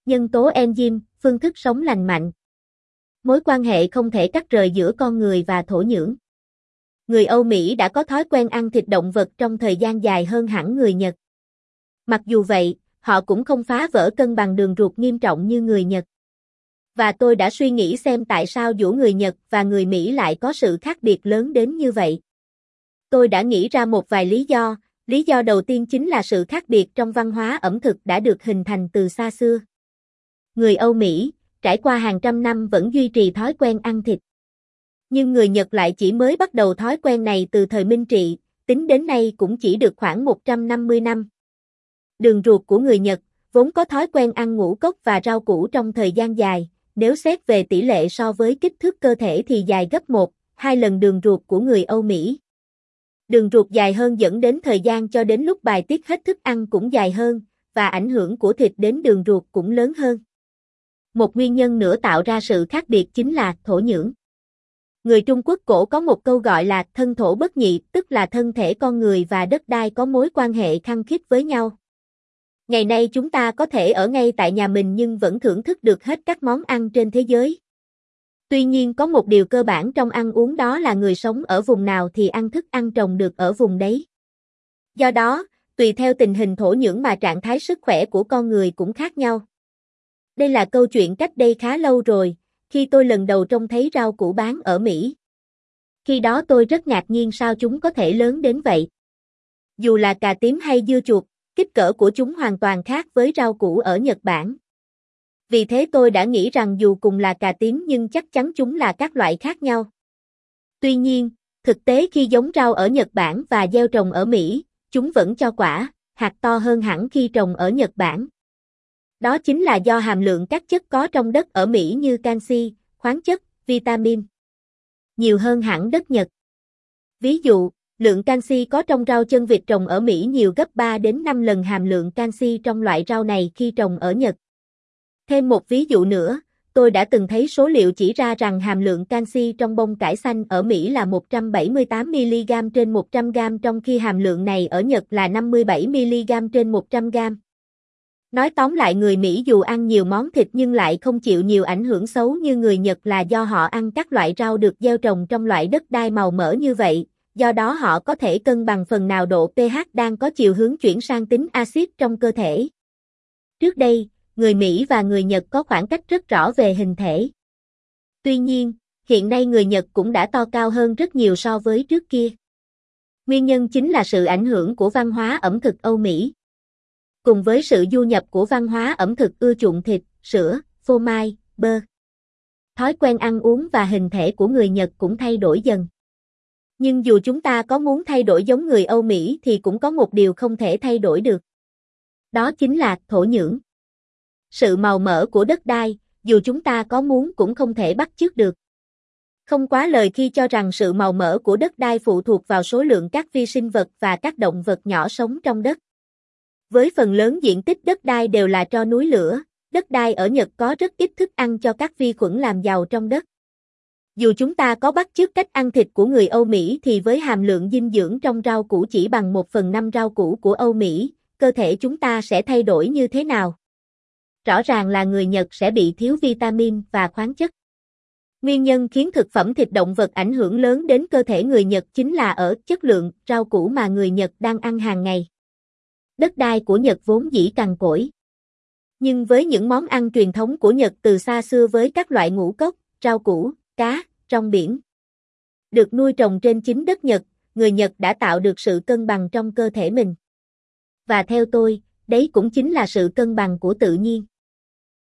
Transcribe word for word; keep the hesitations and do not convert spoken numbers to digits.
Nhân tố enzyme, phương thức sống lành mạnh. Mối quan hệ không thể cắt rời giữa con người và thổ nhưỡng. Người Âu Mỹ đã có thói quen ăn thịt động vật trong thời gian dài hơn hẳn người Nhật. Mặc dù vậy, họ cũng không phá vỡ cân bằng đường ruột nghiêm trọng như người Nhật. Và tôi đã suy nghĩ xem tại sao giữa người Nhật và người Mỹ lại có sự khác biệt lớn đến như vậy. Tôi đã nghĩ ra một vài lý do. Lý do đầu tiên chính là sự khác biệt trong văn hóa ẩm thực đã được hình thành từ xa xưa. Người Âu Mỹ, trải qua hàng trăm năm vẫn duy trì thói quen ăn thịt. Nhưng người Nhật lại chỉ mới bắt đầu thói quen này từ thời Minh Trị, tính đến nay cũng chỉ được khoảng một trăm năm mươi năm. Đường ruột của người Nhật, vốn có thói quen ăn ngũ cốc và rau củ trong thời gian dài, nếu xét về tỷ lệ so với kích thước cơ thể thì dài gấp một, hai lần đường ruột của người Âu Mỹ. Đường ruột dài hơn dẫn đến thời gian cho đến lúc bài tiết hết thức ăn cũng dài hơn, và ảnh hưởng của thịt đến đường ruột cũng lớn hơn. Một nguyên nhân nữa tạo ra sự khác biệt chính là thổ nhưỡng. Người Trung Quốc cổ có một câu gọi là thân thổ bất nhị, tức là thân thể con người và đất đai có mối quan hệ khăng khít với nhau. Ngày nay chúng ta có thể ở ngay tại nhà mình nhưng vẫn thưởng thức được hết các món ăn trên thế giới. Tuy nhiên có một điều cơ bản trong ăn uống, đó là người sống ở vùng nào thì ăn thức ăn trồng được ở vùng đấy. Do đó, tùy theo tình hình thổ nhưỡng mà trạng thái sức khỏe của con người cũng khác nhau. Đây là câu chuyện cách đây khá lâu rồi, khi tôi lần đầu trông thấy rau củ bán ở Mỹ. Khi đó tôi rất ngạc nhiên sao chúng có thể lớn đến vậy. Dù là cà tím hay dưa chuột, kích cỡ của chúng hoàn toàn khác với rau củ ở Nhật Bản. Vì thế tôi đã nghĩ rằng dù cùng là cà tím nhưng chắc chắn chúng là các loại khác nhau. Tuy nhiên, thực tế khi giống rau ở Nhật Bản và gieo trồng ở Mỹ, chúng vẫn cho quả, hạt to hơn hẳn khi trồng ở Nhật Bản. Đó chính là do hàm lượng các chất có trong đất ở Mỹ như canxi, khoáng chất, vitamin nhiều hơn hẳn đất Nhật. Ví dụ, lượng canxi có trong rau chân vịt trồng ở Mỹ nhiều gấp ba đến năm lần hàm lượng canxi trong loại rau này khi trồng ở Nhật. Thêm một ví dụ nữa, tôi đã từng thấy số liệu chỉ ra rằng hàm lượng canxi trong bông cải xanh ở Mỹ là một trăm bảy mươi tám mi-li-gam trên một trăm gam, trong khi hàm lượng này ở Nhật là năm mươi bảy mi-li-gam trên một trăm gam. Nói tóm lại, người Mỹ dù ăn nhiều món thịt nhưng lại không chịu nhiều ảnh hưởng xấu như người Nhật là do họ ăn các loại rau được gieo trồng trong loại đất đai màu mỡ như vậy, do đó họ có thể cân bằng phần nào độ pH đang có chiều hướng chuyển sang tính axit trong cơ thể. Trước đây, người Mỹ và người Nhật có khoảng cách rất rõ về hình thể. Tuy nhiên, hiện nay người Nhật cũng đã to cao hơn rất nhiều so với trước kia. Nguyên nhân chính là sự ảnh hưởng của văn hóa ẩm thực Âu Mỹ. Cùng với sự du nhập của văn hóa ẩm thực ưa chuộng thịt, sữa, phô mai, bơ, thói quen ăn uống và hình thể của người Nhật cũng thay đổi dần. Nhưng dù chúng ta có muốn thay đổi giống người Âu Mỹ thì cũng có một điều không thể thay đổi được. Đó chính là thổ nhưỡng. Sự màu mỡ của đất đai, dù chúng ta có muốn cũng không thể bắt chước được. Không quá lời khi cho rằng sự màu mỡ của đất đai phụ thuộc vào số lượng các vi sinh vật và các động vật nhỏ sống trong đất. Với phần lớn diện tích đất đai đều là tro núi lửa, đất đai ở Nhật có rất ít thức ăn cho các vi khuẩn làm giàu trong đất. Dù chúng ta có bắt chước cách ăn thịt của người Âu Mỹ thì với hàm lượng dinh dưỡng trong rau củ chỉ bằng một phần năm rau củ của Âu Mỹ, cơ thể chúng ta sẽ thay đổi như thế nào? Rõ ràng là người Nhật sẽ bị thiếu vitamin và khoáng chất. Nguyên nhân khiến thực phẩm thịt động vật ảnh hưởng lớn đến cơ thể người Nhật chính là ở chất lượng rau củ mà người Nhật đang ăn hàng ngày. Đất đai của Nhật vốn dĩ cằn cỗi. Nhưng với những món ăn truyền thống của Nhật từ xa xưa với các loại ngũ cốc, rau củ, cá, rong biển được nuôi trồng trên chính đất Nhật, người Nhật đã tạo được sự cân bằng trong cơ thể mình. Và theo tôi, đấy cũng chính là sự cân bằng của tự nhiên.